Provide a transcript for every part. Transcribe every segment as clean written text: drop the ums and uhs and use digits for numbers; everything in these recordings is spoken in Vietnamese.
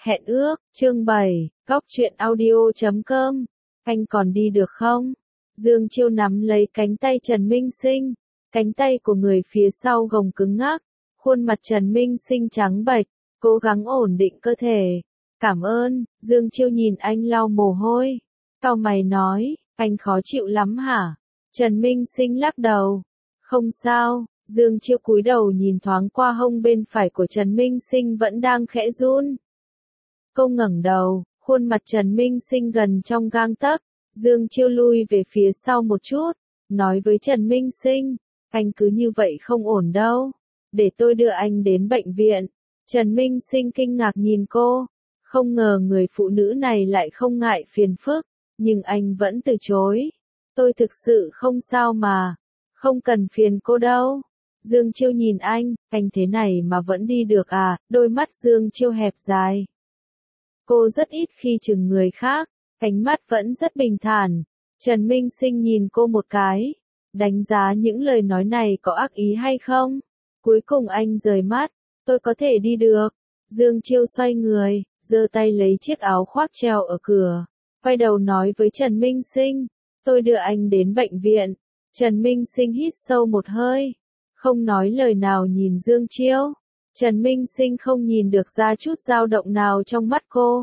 Hẹn ước, chương 7, Góc truyện audio.com. Anh còn đi được không? Dương Chiêu nắm lấy cánh tay Trần Minh Sinh. Cánh tay của người phía sau gồng cứng ngắc. Khuôn mặt Trần Minh Sinh trắng bệch, cố gắng ổn định cơ thể. Cảm ơn, Dương Chiêu nhìn anh lau mồ hôi. Cau mày nói, anh khó chịu lắm hả? Trần Minh Sinh lắc đầu. Không sao. Dương Chiêu cúi đầu nhìn thoáng qua hông bên phải của Trần Minh Sinh vẫn đang khẽ run. Cô ngẩng đầu, khuôn mặt Trần Minh Sinh gần trong gang tấc. Dương Chiêu lui về phía sau một chút, nói với Trần Minh Sinh, anh cứ như vậy không ổn đâu, để tôi đưa anh đến bệnh viện. Trần Minh Sinh kinh ngạc nhìn cô, không ngờ người phụ nữ này lại không ngại phiền phức, nhưng anh vẫn từ chối. Tôi thực sự không sao mà, không cần phiền cô đâu. Dương Chiêu nhìn anh thế này mà vẫn đi được à? Đôi mắt Dương Chiêu hẹp dài. Cô rất ít khi chừng người khác, ánh mắt vẫn rất bình thản. Trần Minh Sinh nhìn cô một cái, đánh giá những lời nói này có ác ý hay không. Cuối cùng anh rời mắt, tôi có thể đi được. Dương Chiêu xoay người, giơ tay lấy chiếc áo khoác treo ở cửa, quay đầu nói với Trần Minh Sinh, tôi đưa anh đến bệnh viện. Trần Minh Sinh hít sâu một hơi, không nói lời nào nhìn Dương Chiêu. Trần Minh Sinh không nhìn được ra chút dao động nào trong mắt cô.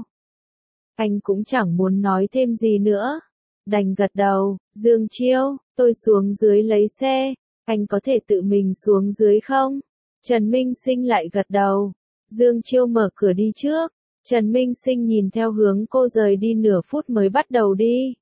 Anh cũng chẳng muốn nói thêm gì nữa. Đành gật đầu, Dương Chiêu, tôi xuống dưới lấy xe, anh có thể tự mình xuống dưới không? Trần Minh Sinh lại gật đầu. Dương Chiêu mở cửa đi trước. Trần Minh Sinh nhìn theo hướng cô rời đi nửa phút mới bắt đầu đi.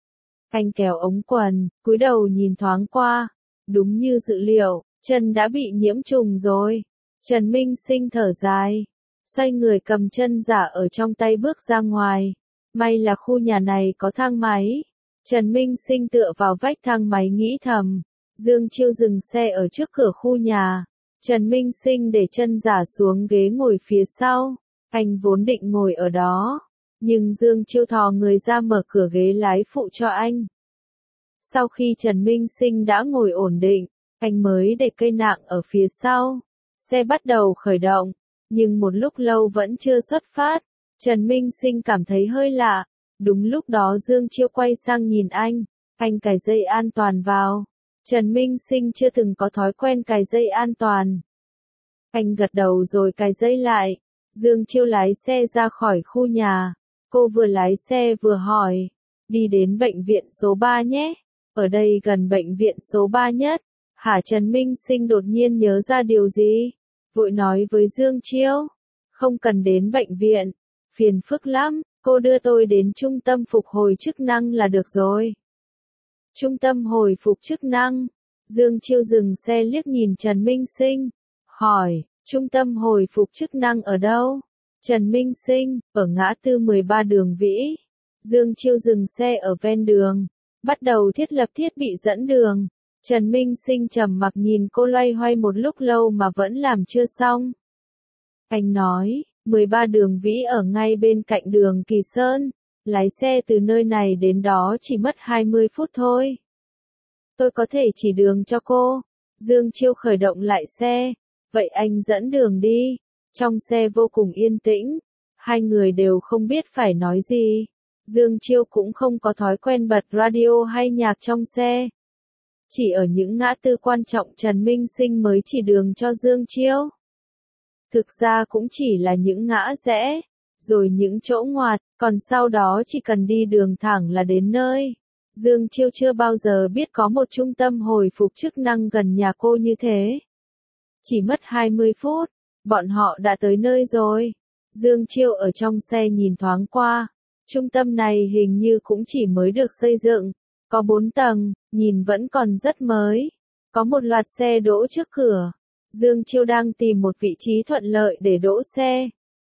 Anh kéo ống quần, cúi đầu nhìn thoáng qua. Đúng như dự liệu, chân đã bị nhiễm trùng rồi. Trần Minh Sinh thở dài, xoay người cầm chân giả ở trong tay bước ra ngoài. May là khu nhà này có thang máy. Trần Minh Sinh tựa vào vách thang máy nghĩ thầm. Dương Chiêu dừng xe ở trước cửa khu nhà. Trần Minh Sinh để chân giả xuống ghế ngồi phía sau. Anh vốn định ngồi ở đó, nhưng Dương Chiêu thò người ra mở cửa ghế lái phụ cho anh. Sau khi Trần Minh Sinh đã ngồi ổn định, anh mới để cây nạng ở phía sau. Xe bắt đầu khởi động, nhưng một lúc lâu vẫn chưa xuất phát. Trần Minh Sinh cảm thấy hơi lạ. Đúng lúc đó Dương Chiêu quay sang nhìn anh cài dây an toàn vào. Trần Minh Sinh chưa từng có thói quen cài dây an toàn. Anh gật đầu rồi cài dây lại. Dương Chiêu lái xe ra khỏi khu nhà. Cô vừa lái xe vừa hỏi, đi đến bệnh viện số 3 nhé. Ở đây gần bệnh viện số 3 nhất. Hả? Trần Minh Sinh đột nhiên nhớ ra điều gì, vội nói với Dương Chiêu, không cần đến bệnh viện, phiền phức lắm, cô đưa tôi đến trung tâm phục hồi chức năng là được rồi. Trung tâm hồi phục chức năng? Dương Chiêu dừng xe liếc nhìn Trần Minh Sinh, hỏi, trung tâm hồi phục chức năng ở đâu? Trần Minh Sinh, ở ngã tư 13 đường Vĩ. Dương Chiêu dừng xe ở ven đường, bắt đầu thiết lập thiết bị dẫn đường. Trần Minh Sinh trầm mặc nhìn cô loay hoay một lúc lâu mà vẫn làm chưa xong. Anh nói, 13 đường Vĩ ở ngay bên cạnh đường Kỳ Sơn, lái xe từ nơi này đến đó chỉ mất 20 phút thôi. Tôi có thể chỉ đường cho cô. Dương Chiêu khởi động lại xe, vậy anh dẫn đường đi. Trong xe vô cùng yên tĩnh, hai người đều không biết phải nói gì. Dương Chiêu cũng không có thói quen bật radio hay nhạc trong xe. Chỉ ở những ngã tư quan trọng Trần Minh Sinh mới chỉ đường cho Dương Chiêu. Thực ra cũng chỉ là những ngã rẽ, rồi những chỗ ngoặt, còn sau đó chỉ cần đi đường thẳng là đến nơi. Dương Chiêu chưa bao giờ biết có một trung tâm hồi phục chức năng gần nhà cô như thế. Chỉ mất 20 phút, bọn họ đã tới nơi rồi. Dương Chiêu ở trong xe nhìn thoáng qua. Trung tâm này hình như cũng chỉ mới được xây dựng. Có 4 tầng, nhìn vẫn còn rất mới. Có một loạt xe đỗ trước cửa. Dương Chiêu đang tìm một vị trí thuận lợi để đỗ xe.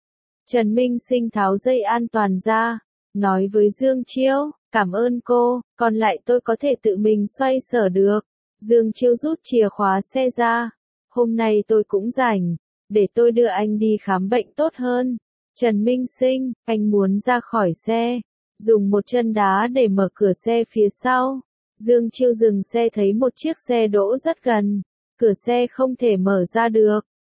Trần Minh Sinh tháo dây an toàn ra, nói với Dương Chiêu, cảm ơn cô, còn lại tôi có thể tự mình xoay sở được. Dương Chiêu rút chìa khóa xe ra. Hôm nay tôi cũng rảnh, để tôi đưa anh đi khám bệnh tốt hơn. Trần Minh Sinh, anh muốn ra khỏi xe, dùng một chân đá để mở cửa xe phía sau. Dương Chiêu dừng xe thấy một chiếc xe đỗ rất gần. Cửa xe không thể mở ra được.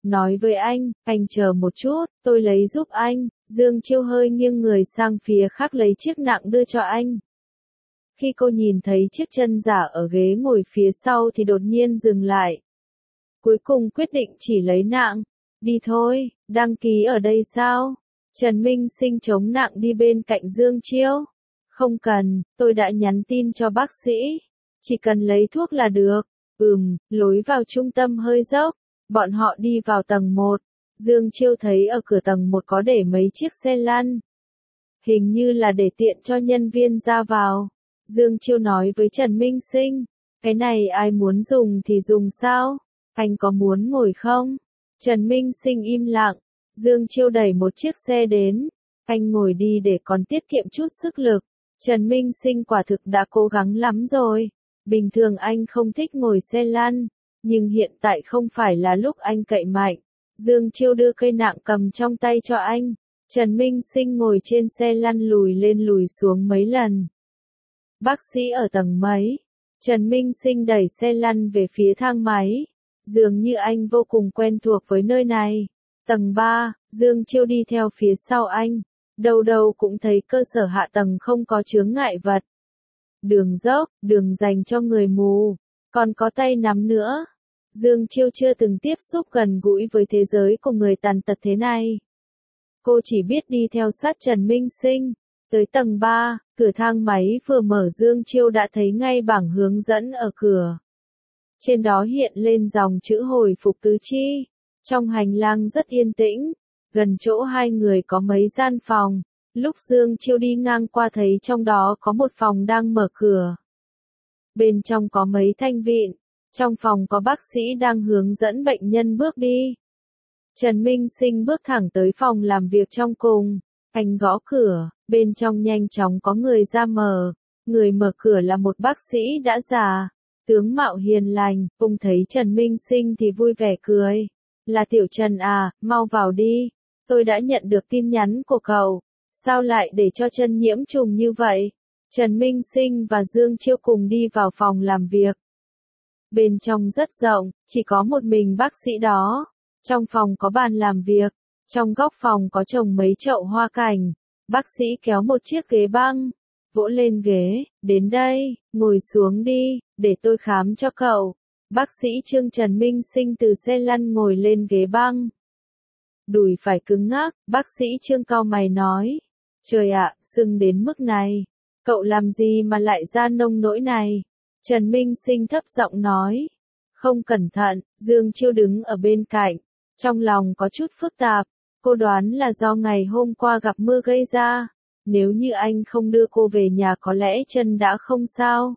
nói với anh chờ một chút, tôi lấy giúp anh. Dương Chiêu hơi nghiêng người sang phía khác lấy chiếc nạng đưa cho anh. Khi cô nhìn thấy chiếc chân giả ở ghế ngồi phía sau thì đột nhiên dừng lại. Cuối cùng quyết định chỉ lấy nạng. Đi thôi, đăng ký ở đây sao? Trần Minh Sinh chống nạng đi bên cạnh Dương Chiêu. Không cần, tôi đã nhắn tin cho bác sĩ. Chỉ cần lấy thuốc là được. Lối vào trung tâm hơi dốc. Bọn họ đi vào tầng 1. Dương Chiêu thấy ở cửa tầng 1 có để mấy chiếc xe lăn. Hình như là để tiện cho nhân viên ra vào. Dương Chiêu nói với Trần Minh Sinh. Cái này ai muốn dùng thì dùng sao? Anh có muốn ngồi không? Trần Minh Sinh im lặng. Dương Chiêu đẩy một chiếc xe đến. Anh ngồi đi để còn tiết kiệm chút sức lực. Trần Minh Sinh quả thực đã cố gắng lắm rồi. Bình thường anh không thích ngồi xe lăn. Nhưng hiện tại không phải là lúc anh cậy mạnh. Dương Chiêu đưa cây nạng cầm trong tay cho anh. Trần Minh Sinh ngồi trên xe lăn lùi lên lùi xuống mấy lần. Bác sĩ ở tầng mấy? Trần Minh Sinh đẩy xe lăn về phía thang máy. Dường như anh vô cùng quen thuộc với nơi này. Tầng 3, Dương Chiêu đi theo phía sau anh. Đầu đầu cũng thấy cơ sở hạ tầng không có chướng ngại vật. Đường dốc, đường dành cho người mù. Còn có tay nắm nữa. Dương Chiêu chưa từng tiếp xúc gần gũi với thế giới của người tàn tật thế này. Cô chỉ biết đi theo sát Trần Minh Sinh. Tới tầng 3, cửa thang máy vừa mở Dương Chiêu đã thấy ngay bảng hướng dẫn ở cửa. Trên đó hiện lên dòng chữ hồi phục tứ chi. Trong hành lang rất yên tĩnh. Gần chỗ hai người có mấy gian phòng. Lúc Dương Chiêu đi ngang qua thấy trong đó có một phòng đang mở cửa. Bên trong có mấy thanh vịn. Trong phòng có bác sĩ đang hướng dẫn bệnh nhân bước đi. Trần Minh Sinh bước thẳng tới phòng làm việc trong cùng. Anh gõ cửa, bên trong nhanh chóng có người ra mở. Người mở cửa là một bác sĩ đã già. Tướng mạo hiền lành, ông thấy Trần Minh Sinh thì vui vẻ cười. Là Tiểu Trần à, mau vào đi. Tôi đã nhận được tin nhắn của cậu. Sao lại để cho chân nhiễm trùng như vậy? Trần Minh Sinh và Dương Chiêu cùng đi vào phòng làm việc. Bên trong rất rộng, chỉ có một mình bác sĩ đó. Trong phòng có bàn làm việc. Trong góc phòng có trồng mấy chậu hoa cảnh. Bác sĩ kéo một chiếc ghế băng. Vỗ lên ghế, đến đây, ngồi xuống đi, để tôi khám cho cậu. Bác sĩ Trần Minh Sinh từ xe lăn ngồi lên ghế băng. Đùi phải cứng ngắc, bác sĩ Trương cau mày nói. Trời ạ, sưng đến mức này. Cậu làm gì mà lại ra nông nỗi này? Trần Minh Sinh thấp giọng nói. Không cẩn thận, Dương Chiêu đứng ở bên cạnh. Trong lòng có chút phức tạp. Cô đoán là do ngày hôm qua gặp mưa gây ra. Nếu như anh không đưa cô về nhà có lẽ chân đã không sao.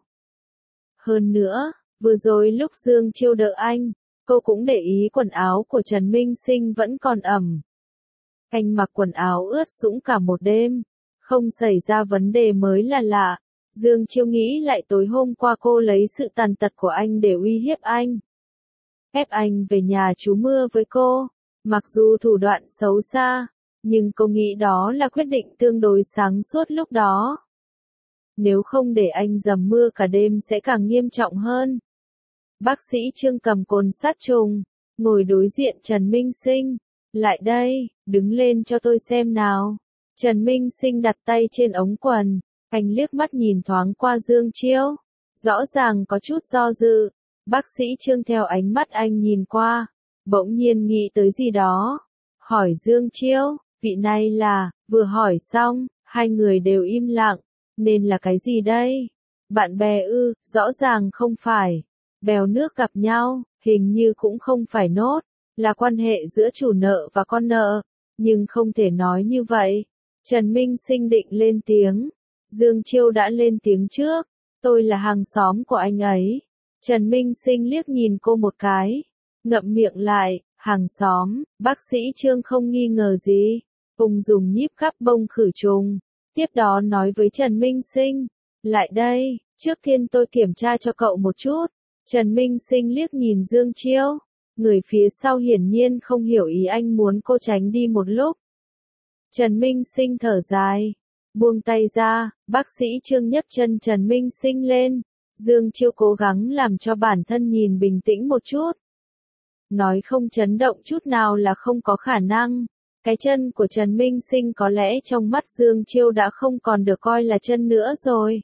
Hơn nữa, vừa rồi lúc Dương Chiêu đỡ anh, cô cũng để ý quần áo của Trần Minh Sinh vẫn còn ẩm. Anh mặc quần áo ướt sũng cả một đêm. Không xảy ra vấn đề mới là lạ. Dương Chiêu nghĩ lại tối hôm qua cô lấy sự tàn tật của anh để uy hiếp anh. Ép anh về nhà trú mưa với cô. Mặc dù thủ đoạn xấu xa, nhưng cô nghĩ đó là quyết định tương đối sáng suốt lúc đó. Nếu không để anh dầm mưa cả đêm sẽ càng nghiêm trọng hơn. Bác sĩ Trương cầm cồn sát trùng, ngồi đối diện Trần Minh Sinh. Lại đây, đứng lên cho tôi xem nào. Trần Minh Sinh đặt tay trên ống quần. Anh liếc mắt nhìn thoáng qua Dương Chiêu. Rõ ràng có chút do dự. Bác sĩ Trương theo ánh mắt anh nhìn qua. Bỗng nhiên nghĩ tới gì đó. Hỏi Dương Chiêu, vị này là, vừa hỏi xong, hai người đều im lặng. Nên là cái gì đây? Bạn bè ư, rõ ràng không phải. Bèo nước gặp nhau, hình như cũng không phải nốt. Là quan hệ giữa chủ nợ và con nợ. Nhưng không thể nói như vậy. Trần Minh Sinh định lên tiếng. Dương Chiêu đã lên tiếng trước. Tôi là hàng xóm của anh ấy. Trần Minh Sinh liếc nhìn cô một cái. Ngậm miệng lại, hàng xóm, bác sĩ Trương không nghi ngờ gì. Cùng dùng nhíp khắp bông khử trùng. Tiếp đó nói với Trần Minh Sinh. Lại đây, trước tiên tôi kiểm tra cho cậu một chút. Trần Minh Sinh liếc nhìn Dương Chiêu. Người phía sau hiển nhiên không hiểu ý anh muốn cô tránh đi một lúc. Trần Minh Sinh thở dài. Buông tay ra, bác sĩ Trương nhấc chân Trần Minh Sinh lên. Dương Chiêu cố gắng làm cho bản thân nhìn bình tĩnh một chút. nói không chấn động chút nào là không có khả năng. Cái chân của Trần Minh Sinh có lẽ trong mắt Dương Chiêu đã không còn được coi là chân nữa rồi.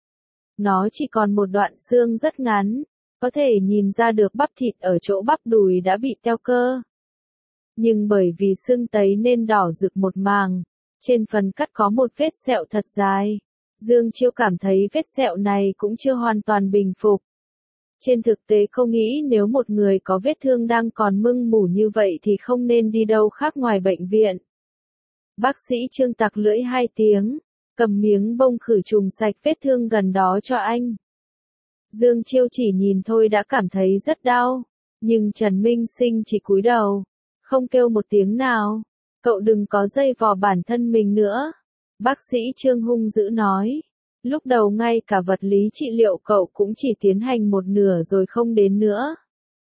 Nó chỉ còn một đoạn xương rất ngắn, có thể nhìn ra được bắp thịt ở chỗ bắp đùi đã bị teo cơ. Nhưng bởi vì sưng tấy nên đỏ rực một màng, trên phần cắt có một vết sẹo thật dài. Dương Chiêu cảm thấy vết sẹo này cũng chưa hoàn toàn bình phục. Trên thực tế cô nghĩ nếu một người có vết thương đang còn mưng mủ như vậy thì không nên đi đâu khác ngoài bệnh viện. Bác sĩ Trương tặc lưỡi 2 tiếng, cầm miếng bông khử trùng sạch vết thương gần đó cho anh. Dương Chiêu chỉ nhìn thôi đã cảm thấy rất đau, nhưng Trần Minh Sinh chỉ cúi đầu, không kêu một tiếng nào. Cậu đừng có dây vò bản thân mình nữa. Bác sĩ Trương hung dữ nói. Lúc đầu ngay cả vật lý trị liệu cậu cũng chỉ tiến hành một nửa rồi không đến nữa.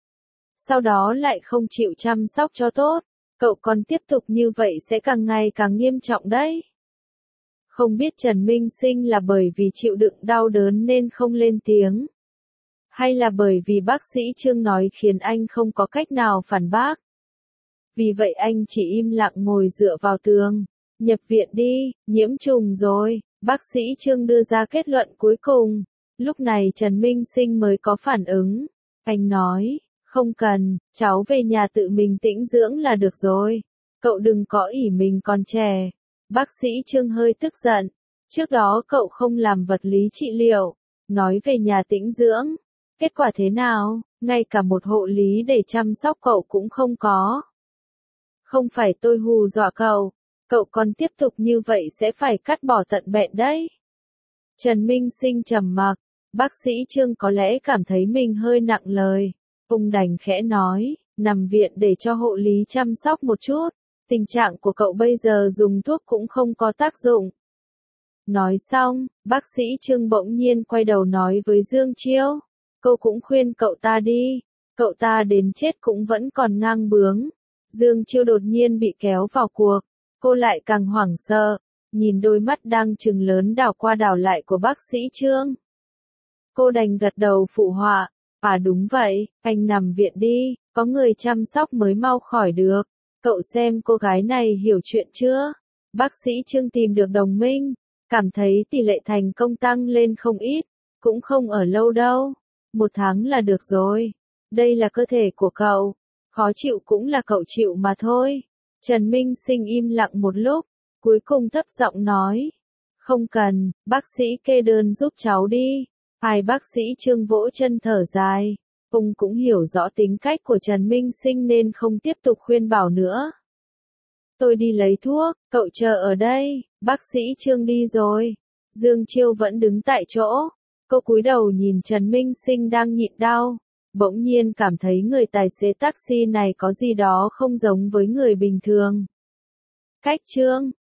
Sau đó lại không chịu chăm sóc cho tốt. Cậu còn tiếp tục như vậy sẽ càng ngày càng nghiêm trọng đấy. Không biết Trần Minh Sinh là bởi vì chịu đựng đau đớn nên không lên tiếng. Hay là bởi vì bác sĩ Trương nói khiến anh không có cách nào phản bác. Vì vậy anh chỉ im lặng ngồi dựa vào tường. Nhập viện đi, nhiễm trùng rồi. Bác sĩ Trương đưa ra kết luận cuối cùng. Lúc này Trần Minh Sinh mới có phản ứng. Anh nói, không cần, cháu về nhà tự mình tĩnh dưỡng là được rồi. Cậu đừng có ỷ mình còn trẻ. Bác sĩ Trương hơi tức giận. Trước đó cậu không làm vật lý trị liệu. Nói về nhà tĩnh dưỡng. Kết quả thế nào? Ngay cả một hộ lý để chăm sóc cậu cũng không có. Không phải tôi hù dọa cậu. Cậu còn tiếp tục như vậy sẽ phải cắt bỏ tận bẹn đấy. Trần Minh Sinh trầm mặc. Bác sĩ Trương có lẽ cảm thấy mình hơi nặng lời. Ông đành khẽ nói, nằm viện để cho hộ lý chăm sóc một chút. Tình trạng của cậu bây giờ dùng thuốc cũng không có tác dụng. Nói xong, bác sĩ Trương bỗng nhiên quay đầu nói với Dương Chiêu. Cô cũng khuyên cậu ta đi. Cậu ta đến chết cũng vẫn còn ngang bướng. Dương Chiêu đột nhiên bị kéo vào cuộc. Cô lại càng hoảng sợ, nhìn đôi mắt đang trừng lớn đảo qua đảo lại của bác sĩ Trương. Cô đành gật đầu phụ họa, à đúng vậy, anh nằm viện đi, có người chăm sóc mới mau khỏi được. Cậu xem cô gái này hiểu chuyện chưa? Bác sĩ Trương tìm được đồng minh, cảm thấy tỷ lệ thành công tăng lên không ít, cũng không ở lâu đâu. 1 tháng là được rồi. Đây là cơ thể của cậu, khó chịu cũng là cậu chịu mà thôi. Trần Minh Sinh im lặng một lúc, cuối cùng thấp giọng nói. Không cần, bác sĩ kê đơn giúp cháu đi. Hai bác sĩ Trương vỗ chân thở dài. Ông cũng hiểu rõ tính cách của Trần Minh Sinh nên không tiếp tục khuyên bảo nữa. Tôi đi lấy thuốc, cậu chờ ở đây. Bác sĩ Trương đi rồi. Dương Chiêu vẫn đứng tại chỗ. Cô cúi đầu nhìn Trần Minh Sinh đang nhịn đau. Bỗng nhiên cảm thấy người tài xế taxi này có gì đó không giống với người bình thường. Cách Trương,